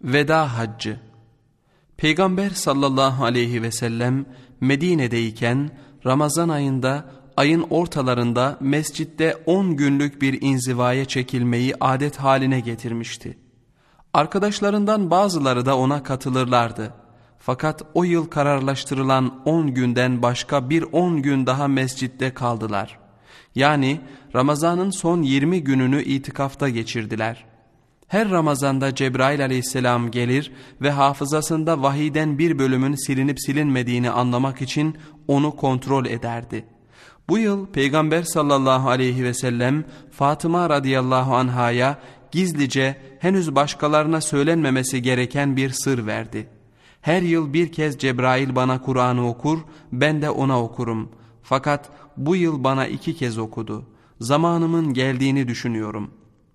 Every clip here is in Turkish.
Veda Haccı. Peygamber sallallahu aleyhi ve sellem Medine'deyken Ramazan ayında ayın ortalarında mescitte 10 günlük bir inzivaya çekilmeyi adet haline getirmişti. Arkadaşlarından bazıları da ona katılırlardı. Fakat o yıl kararlaştırılan 10 günden başka bir 10 gün daha mescitte kaldılar. Yani Ramazan'ın son 20 gününü itikafta geçirdiler. Her Ramazan'da Cebrail aleyhisselam gelir ve hafızasında vahiyden bir bölümün silinip silinmediğini anlamak için onu kontrol ederdi. Bu yıl Peygamber sallallahu aleyhi ve sellem Fatıma radıyallahu anhaya gizlice henüz başkalarına söylenmemesi gereken bir sır verdi. Her yıl bir kez Cebrail bana Kur'an'ı okur, ben de ona okurum. Fakat bu yıl bana 2 kez okudu. Zamanımın geldiğini düşünüyorum.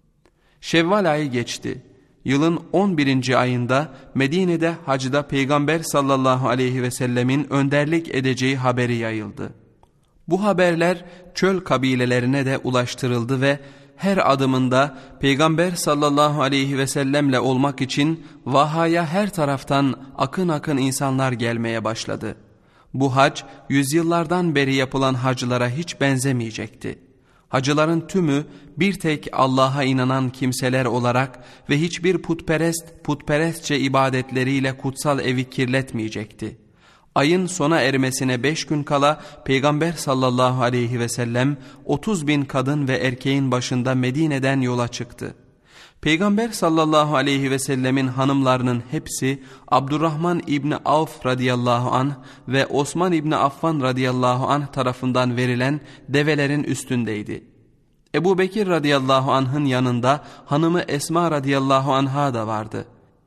Şevval ayı geçti. Yılın 11. ayında Medine'de hacda Peygamber sallallahu aleyhi ve sellemin önderlik edeceği haberi yayıldı. Bu haberler çöl kabilelerine de ulaştırıldı ve her adımında Peygamber sallallahu aleyhi ve sellemle olmak için vahaya her taraftan akın akın insanlar gelmeye başladı. Bu hac yüzyıllardan beri yapılan hacılara hiç benzemeyecekti. Hacıların tümü bir tek Allah'a inanan kimseler olarak ve hiçbir putperestçe ibadetleriyle kutsal evi kirletmeyecekti. Ayın sona ermesine 5 gün kala Peygamber sallallahu aleyhi ve sellem 30.000 kadın ve erkeğin başında Medine'den yola çıktı. Peygamber sallallahu aleyhi ve sellemin hanımlarının hepsi Abdurrahman İbni Avf radıyallahu anh ve Osman İbni Affan radıyallahu anh tarafından verilen develerin üstündeydi. Ebu Bekir radıyallahu anh'ın yanında hanımı Esma radıyallahu anh'a da vardı.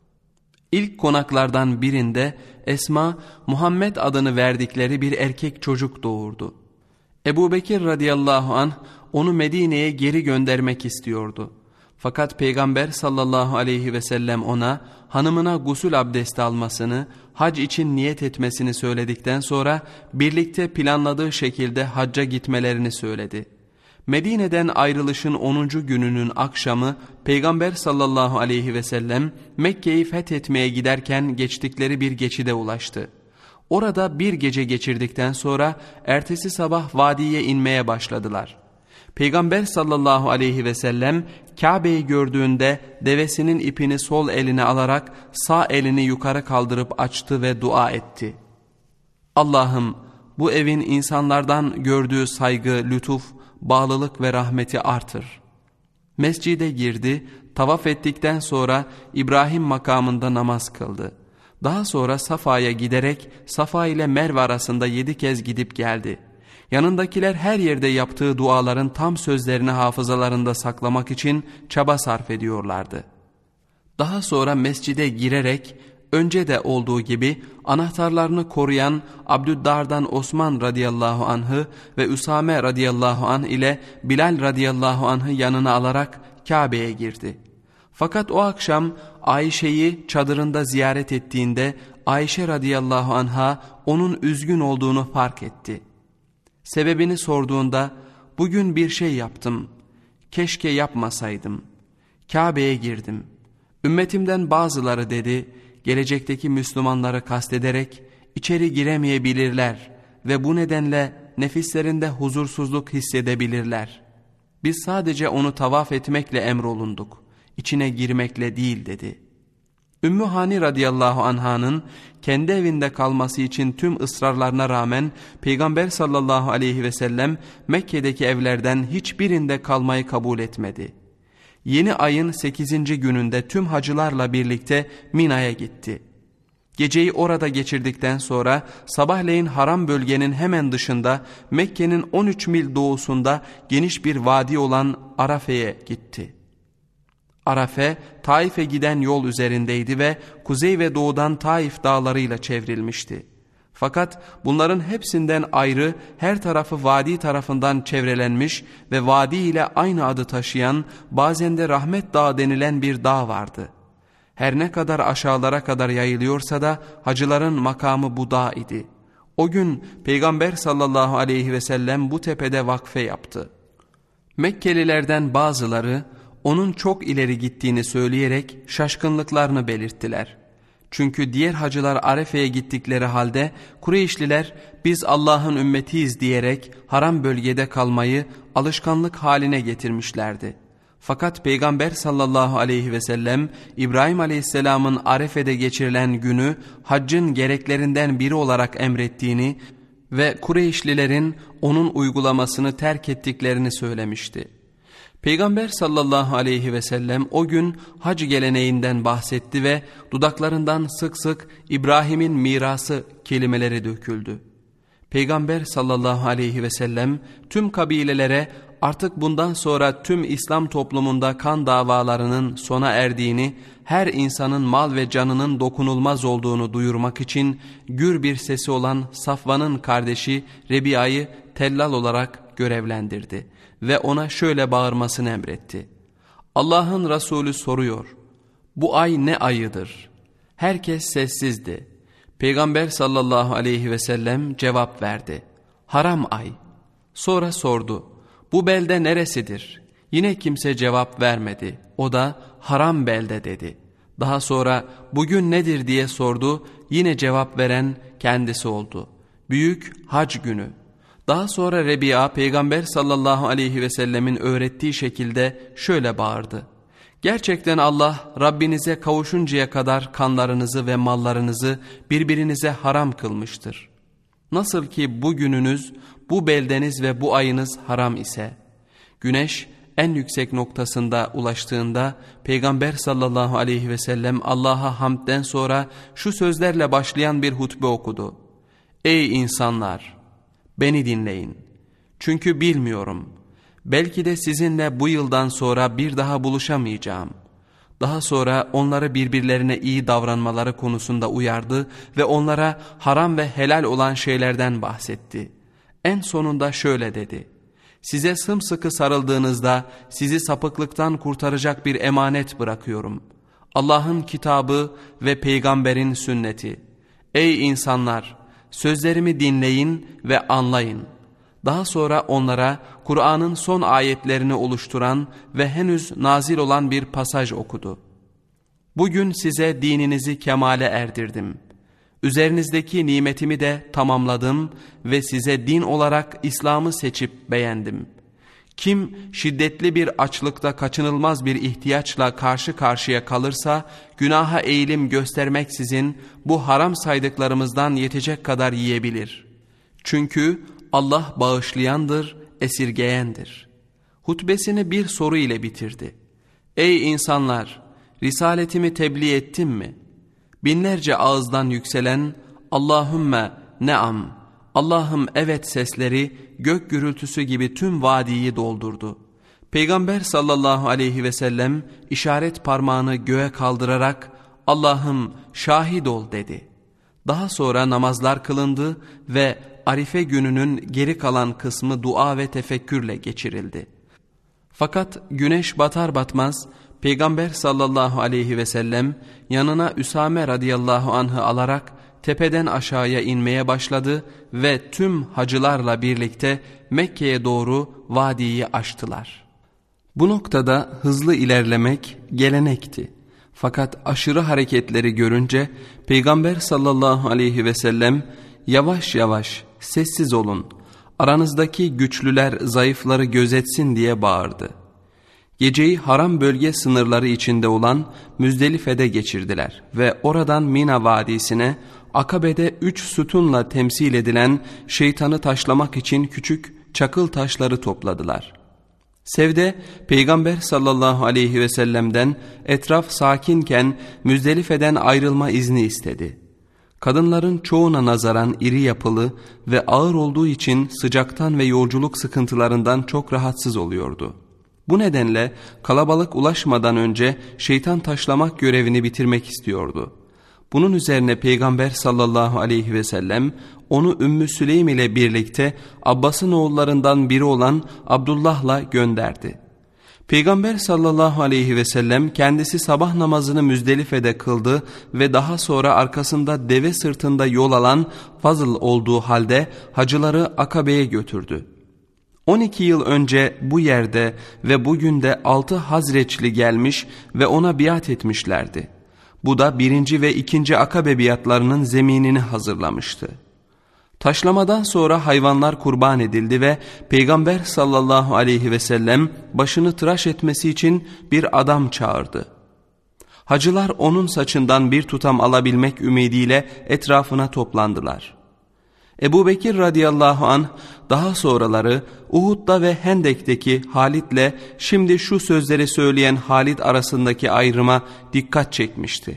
İlk konaklardan birinde Esma, Muhammed adını verdikleri bir erkek çocuk doğurdu. Ebu Bekir radıyallahu anh onu Medine'ye geri göndermek istiyordu. Fakat Peygamber sallallahu aleyhi ve sellem ona hanımına gusül abdesti almasını, hac için niyet etmesini söyledikten sonra birlikte planladığı şekilde hacca gitmelerini söyledi. Medine'den ayrılışın 10. gününün akşamı Peygamber sallallahu aleyhi ve sellem Mekke'yi fethetmeye giderken geçtikleri bir geçide ulaştı. Orada bir gece geçirdikten sonra ertesi sabah vadiye inmeye başladılar. Peygamber sallallahu aleyhi ve sellem Kabe'yi gördüğünde devesinin ipini sol eline alarak sağ elini yukarı kaldırıp açtı ve dua etti. Allah'ım bu evin insanlardan gördüğü saygı, lütuf, bağlılık ve rahmeti artır. Mescide girdi, tavaf ettikten sonra İbrahim makamında namaz kıldı. Daha sonra Safa'ya giderek Safa ile Merve arasında 7 kez gidip geldi. Yanındakiler her yerde yaptığı duaların tam sözlerini hafızalarında saklamak için çaba sarf ediyorlardı. Daha sonra mescide girerek önce de olduğu gibi anahtarlarını koruyan Abdüddar'dan Osman radıyallahu anh'ı ve Üsame radıyallahu anh ile Bilal radıyallahu anh'ı yanına alarak Kabe'ye girdi. Fakat o akşam Ayşe'yi çadırında ziyaret ettiğinde Ayşe radıyallahu anh'a onun üzgün olduğunu fark etti. Sebebini sorduğunda bugün bir şey yaptım, keşke yapmasaydım. Kabe'ye girdim. Ümmetimden bazıları dedi, gelecekteki Müslümanları kastederek içeri giremeyebilirler ve bu nedenle nefislerinde huzursuzluk hissedebilirler. Biz sadece onu tavaf etmekle emrolunduk, içine girmekle değil dedi. Ümmü Hani radıyallahu anh'ın kendi evinde kalması için tüm ısrarlarına rağmen Peygamber sallallahu aleyhi ve sellem Mekke'deki evlerden hiçbirinde kalmayı kabul etmedi. Yeni ayın 8. gününde tüm hacılarla birlikte Mina'ya gitti. Geceyi orada geçirdikten sonra sabahleyin haram bölgenin hemen dışında Mekke'nin 13 mil doğusunda geniş bir vadi olan Arafe'ye gitti. Arafe, Taif'e giden yol üzerindeydi ve kuzey ve doğudan Taif dağlarıyla çevrilmişti. Fakat bunların hepsinden ayrı her tarafı vadi tarafından çevrelenmiş ve vadi ile aynı adı taşıyan bazen de Rahmet Dağı denilen bir dağ vardı. Her ne kadar aşağılara kadar yayılıyorsa da hacıların makamı bu dağ idi. O gün Peygamber sallallahu aleyhi ve sellem bu tepede vakfe yaptı. Mekkelilerden bazıları onun çok ileri gittiğini söyleyerek şaşkınlıklarını belirttiler. Çünkü diğer hacılar Arefe'ye gittikleri halde Kureyşliler biz Allah'ın ümmetiyiz diyerek haram bölgede kalmayı alışkanlık haline getirmişlerdi. Fakat Peygamber sallallahu aleyhi ve sellem İbrahim aleyhisselamın Arefe'de geçirilen günü haccın gereklerinden biri olarak emrettiğini ve Kureyşlilerin onun uygulamasını terk ettiklerini söylemişti. Peygamber sallallahu aleyhi ve sellem o gün hac geleneğinden bahsetti ve dudaklarından sık sık İbrahim'in mirası kelimeleri döküldü. Peygamber sallallahu aleyhi ve sellem tüm kabilelere artık bundan sonra tüm İslam toplumunda kan davalarının sona erdiğini, her insanın mal ve canının dokunulmaz olduğunu duyurmak için gür bir sesi olan Safvan'ın kardeşi Rebia'yı tellal olarak görevlendirdi ve ona şöyle bağırmasını emretti. Allah'ın Resulü soruyor, bu ay ne ayıdır? Herkes sessizdi. Peygamber sallallahu aleyhi ve sellem cevap verdi. Haram ay. Sonra sordu, bu belde neresidir? Yine kimse cevap vermedi. O da haram belde dedi. Daha sonra bugün nedir diye sordu. Yine cevap veren kendisi oldu. Büyük hac günü. Daha sonra Rebi'a Peygamber sallallahu aleyhi ve sellemin öğrettiği şekilde şöyle bağırdı. Gerçekten Allah Rabbinize kavuşuncaya kadar kanlarınızı ve mallarınızı birbirinize haram kılmıştır. Nasıl ki bu gününüz, bu beldeniz ve bu ayınız haram ise, güneş en yüksek noktasında ulaştığında Peygamber sallallahu aleyhi ve sellem Allah'a hamdden sonra şu sözlerle başlayan bir hutbe okudu. Ey insanlar! Beni dinleyin. Çünkü bilmiyorum. Belki de sizinle bu yıldan sonra bir daha buluşamayacağım. Daha sonra onları birbirlerine iyi davranmaları konusunda uyardı ve onlara haram ve helal olan şeylerden bahsetti. En sonunda şöyle dedi. Size sımsıkı sarıldığınızda sizi sapıklıktan kurtaracak bir emanet bırakıyorum. Allah'ın kitabı ve peygamberin sünneti. Ey insanlar! Sözlerimi dinleyin ve anlayın. Daha sonra onlara Kur'an'ın son ayetlerini oluşturan ve henüz nazil olan bir pasaj okudu. Bugün size dininizi kemale erdirdim. Üzerinizdeki nimetimi de tamamladım ve size din olarak İslam'ı seçip beğendim. Kim şiddetli bir açlıkta kaçınılmaz bir ihtiyaçla karşı karşıya kalırsa günaha eğilim göstermeksizin bu haram saydıklarımızdan yetecek kadar yiyebilir. Çünkü Allah bağışlayandır, esirgeyendir. Hutbesini bir soru ile bitirdi. Ey insanlar! Risaletimi tebliğ ettim mi? Binlerce ağızdan yükselen Allahümme neam, Allah'ım evet sesleri gök gürültüsü gibi tüm vadiyi doldurdu. Peygamber sallallahu aleyhi ve sellem işaret parmağını göğe kaldırarak Allah'ım şahit ol dedi. Daha sonra namazlar kılındı ve Arife gününün geri kalan kısmı dua ve tefekkürle geçirildi. Fakat güneş batar batmaz Peygamber sallallahu aleyhi ve sellem yanına Üsame radıyallahu anh'ı alarak tepeden aşağıya inmeye başladı ve tüm hacılarla birlikte Mekke'ye doğru vadiyi aştılar. Bu noktada hızlı ilerlemek gelenekti. Fakat aşırı hareketleri görünce Peygamber sallallahu aleyhi ve sellem yavaş yavaş sessiz olun, aranızdaki güçlüler zayıfları gözetsin diye bağırdı. Geceyi haram bölge sınırları içinde olan Müzdelife'de geçirdiler ve oradan Mina Vadisi'ne Akabe'de 3 sütunla temsil edilen şeytanı taşlamak için küçük çakıl taşları topladılar. Sevde Peygamber sallallahu aleyhi ve sellem'den etraf sakinken Müzdelife'den ayrılma izni istedi. Kadınların çoğuna nazaran iri yapılı ve ağır olduğu için sıcaktan ve yolculuk sıkıntılarından çok rahatsız oluyordu. Bu nedenle kalabalık ulaşmadan önce şeytan taşlamak görevini bitirmek istiyordu. Bunun üzerine Peygamber sallallahu aleyhi ve sellem onu Ümmü Süleym ile birlikte Abbas'ın oğullarından biri olan Abdullah'la gönderdi. Peygamber sallallahu aleyhi ve sellem kendisi sabah namazını Müzdelife'de kıldı ve daha sonra arkasında deve sırtında yol alan Fazıl olduğu halde hacıları Akabe'ye götürdü. 12 yıl önce bu yerde ve bugün de 6 Hazreçli gelmiş ve ona biat etmişlerdi. Bu da 1. ve 2. Akabe biatlarının zeminini hazırlamıştı. Taşlamadan sonra hayvanlar kurban edildi ve Peygamber sallallahu aleyhi ve sellem başını tıraş etmesi için bir adam çağırdı. Hacılar onun saçından bir tutam alabilmek ümidiyle etrafına toplandılar. Ebu Bekir radıyallahu anh daha sonraları Uhud'da ve Hendek'teki Halid'le şimdi şu sözleri söyleyen Halid arasındaki ayrıma dikkat çekmişti.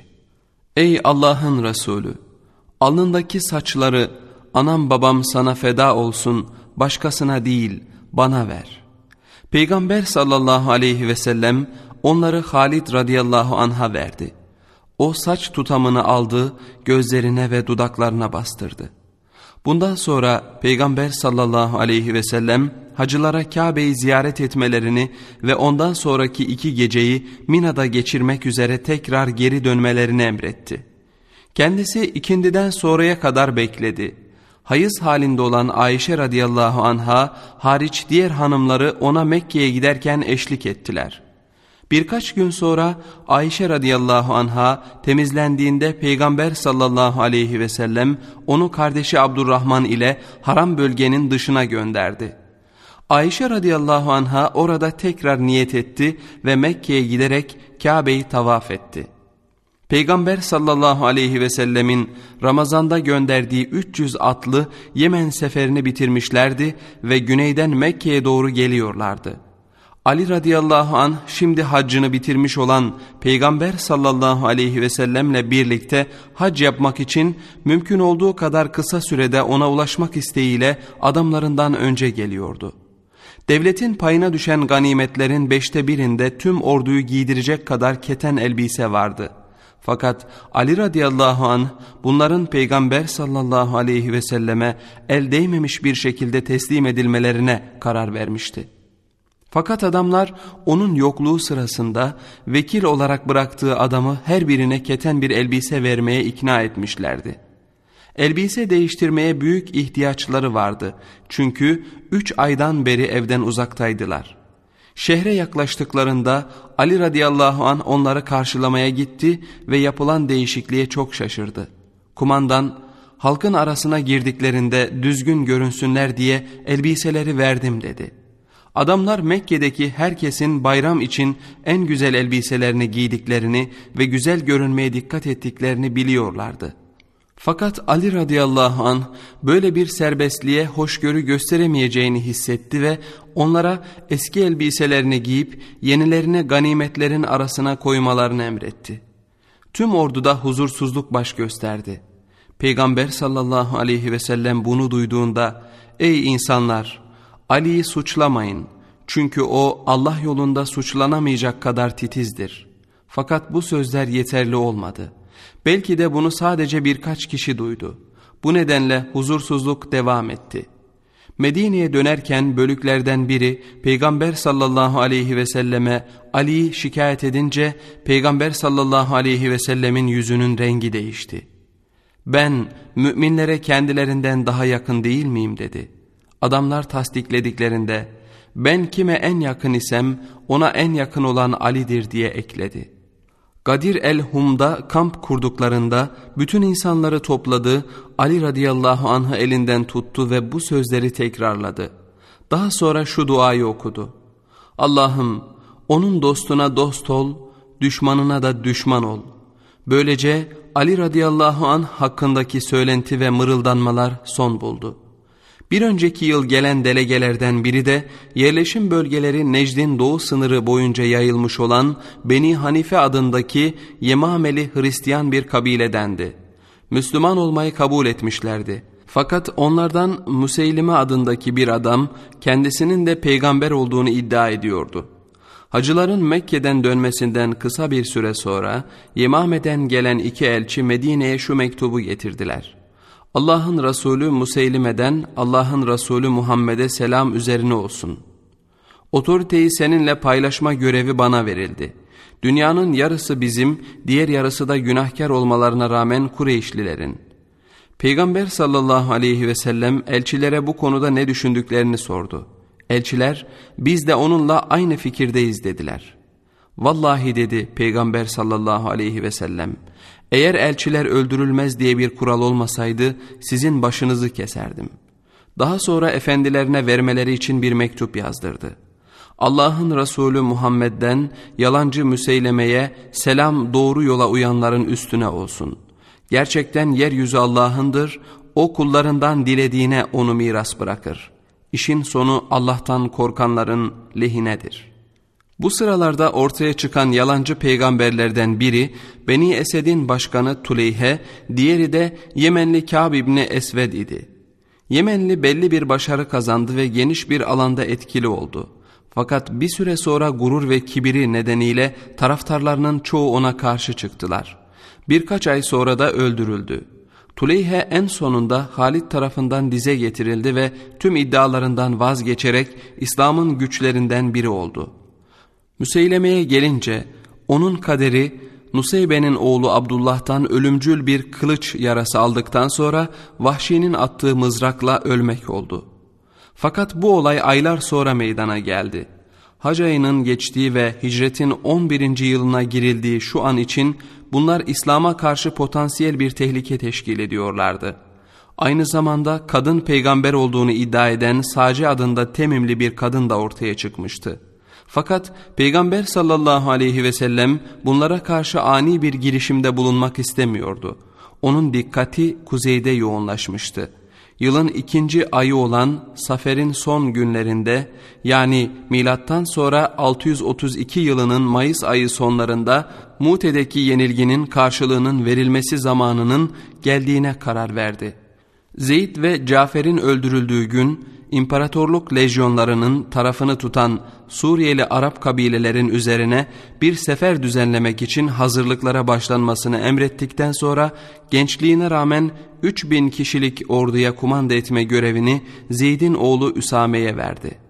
Ey Allah'ın Resulü! Alnındaki saçları anam babam sana feda olsun, başkasına değil bana ver. Peygamber sallallahu aleyhi ve sellem onları Halid radıyallahu anh'a verdi. O saç tutamını aldı, gözlerine ve dudaklarına bastırdı. Bundan sonra Peygamber sallallahu aleyhi ve sellem hacılara Kabe'yi ziyaret etmelerini ve ondan sonraki 2 geceyi Mina'da geçirmek üzere tekrar geri dönmelerini emretti. Kendisi ikindiden sonraya kadar bekledi. Hayız halinde olan Ayşe radıyallahu anha hariç diğer hanımları ona Mekke'ye giderken eşlik ettiler. Birkaç gün sonra Ayşe radıyallahu anha temizlendiğinde Peygamber sallallahu aleyhi ve sellem onu kardeşi Abdurrahman ile haram bölgenin dışına gönderdi. Ayşe radıyallahu anha orada tekrar niyet etti ve Mekke'ye giderek Kabe'yi tavaf etti. Peygamber sallallahu aleyhi ve sellemin Ramazan'da gönderdiği 300 atlı Yemen seferini bitirmişlerdi ve güneyden Mekke'ye doğru geliyorlardı. Ali radıyallahu anh şimdi haccını bitirmiş olan Peygamber sallallahu aleyhi ve sellemle birlikte hac yapmak için mümkün olduğu kadar kısa sürede ona ulaşmak isteğiyle adamlarından önce geliyordu. Devletin payına düşen ganimetlerin 5'te 1'inde tüm orduyu giydirecek kadar keten elbise vardı. Fakat Ali radıyallahu anh bunların Peygamber sallallahu aleyhi ve selleme el değmemiş bir şekilde teslim edilmelerine karar vermişti. Fakat adamlar onun yokluğu sırasında vekil olarak bıraktığı adamı her birine keten bir elbise vermeye ikna etmişlerdi. Elbise değiştirmeye büyük ihtiyaçları vardı çünkü 3 aydan beri evden uzaktaydılar. Şehre yaklaştıklarında Ali radıyallahu anh onları karşılamaya gitti ve yapılan değişikliğe çok şaşırdı. Kumandan, halkın arasına girdiklerinde düzgün görünsünler diye elbiseleri verdim dedi. Adamlar Mekke'deki herkesin bayram için en güzel elbiselerini giydiklerini ve güzel görünmeye dikkat ettiklerini biliyorlardı. Fakat Ali radıyallahu anh böyle bir serbestliğe hoşgörü gösteremeyeceğini hissetti ve onlara eski elbiselerini giyip yenilerine ganimetlerin arasına koymalarını emretti. Tüm orduda huzursuzluk baş gösterdi. Peygamber sallallahu aleyhi ve sellem bunu duyduğunda ey insanlar! Ali'yi suçlamayın çünkü o Allah yolunda suçlanamayacak kadar titizdir. Fakat bu sözler yeterli olmadı. Belki de bunu sadece birkaç kişi duydu. Bu nedenle huzursuzluk devam etti. Medine'ye dönerken bölüklerden biri Peygamber sallallahu aleyhi ve selleme Ali'yi şikayet edince Peygamber sallallahu aleyhi ve sellemin yüzünün rengi değişti. Ben müminlere kendilerinden daha yakın değil miyim dedi. Adamlar tasdiklediklerinde ben kime en yakın isem ona en yakın olan Ali'dir diye ekledi. Gadir el-Hum'da kamp kurduklarında bütün insanları topladı, Ali radıyallahu anh'ı elinden tuttu ve bu sözleri tekrarladı. Daha sonra şu duayı okudu. Allah'ım onun dostuna dost ol, düşmanına da düşman ol. Böylece Ali radıyallahu anh hakkındaki söylenti ve mırıldanmalar son buldu. Bir önceki yıl gelen delegelerden biri de yerleşim bölgeleri Necd'in doğu sınırı boyunca yayılmış olan Beni Hanife adındaki Yemameli Hristiyan bir kabiledendi. Müslüman olmayı kabul etmişlerdi. Fakat onlardan Müseylime adındaki bir adam kendisinin de peygamber olduğunu iddia ediyordu. Hacıların Mekke'den dönmesinden kısa bir süre sonra Yemame'den gelen 2 elçi Medine'ye şu mektubu getirdiler. Allah'ın Resulü Museylime'den Allah'ın Resulü Muhammed'e selam üzerine olsun. Otoriteyi seninle paylaşma görevi bana verildi. Dünyanın yarısı bizim, diğer yarısı da günahkar olmalarına rağmen Kureyşlilerin. Peygamber sallallahu aleyhi ve sellem elçilere bu konuda ne düşündüklerini sordu. Elçiler, biz de onunla aynı fikirdeyiz dediler. Vallahi dedi Peygamber sallallahu aleyhi ve sellem, eğer elçiler öldürülmez diye bir kural olmasaydı sizin başınızı keserdim. Daha sonra efendilerine vermeleri için bir mektup yazdırdı. Allah'ın Resulü Muhammed'den yalancı Müseyleme'ye selam, doğru yola uyanların üstüne olsun. Gerçekten yeryüzü Allah'ındır, o kullarından dilediğine onu miras bırakır. İşin sonu Allah'tan korkanların lehinedir. Bu sıralarda ortaya çıkan yalancı peygamberlerden biri Beni Esed'in başkanı Tuleyhe, diğeri de Yemenli Kâb İbni Esved idi. Yemenli belli bir başarı kazandı ve geniş bir alanda etkili oldu. Fakat bir süre sonra gurur ve kibiri nedeniyle taraftarlarının çoğu ona karşı çıktılar. Birkaç ay sonra da öldürüldü. Tuleyhe en sonunda Halid tarafından dize getirildi ve tüm iddialarından vazgeçerek İslam'ın güçlerinden biri oldu. Müseyleme'ye gelince onun kaderi Nuseybe'nin oğlu Abdullah'tan ölümcül bir kılıç yarası aldıktan sonra Vahşi'nin attığı mızrakla ölmek oldu. Fakat bu olay aylar sonra meydana geldi. Hac ayının geçtiği ve hicretin 11. yılına girildiği şu an için bunlar İslam'a karşı potansiyel bir tehlike teşkil ediyorlardı. Aynı zamanda kadın peygamber olduğunu iddia eden Sace adında Temimli bir kadın da ortaya çıkmıştı. Fakat Peygamber sallallahu aleyhi ve sellem bunlara karşı ani bir girişimde bulunmak istemiyordu. Onun dikkati kuzeyde yoğunlaşmıştı. Yılın 2. ayı olan Safer'in son günlerinde, yani milattan sonra 632 yılının Mayıs ayı sonlarında Mute'deki yenilginin karşılığının verilmesi zamanının geldiğine karar verdi. Zeyd ve Cafer'in öldürüldüğü gün İmparatorluk lejyonlarının tarafını tutan Suriyeli Arap kabilelerin üzerine bir sefer düzenlemek için hazırlıklara başlanmasını emrettikten sonra gençliğine rağmen 3000 kişilik orduya kumanda etme görevini Zeyd'in oğlu Üsame'ye verdi.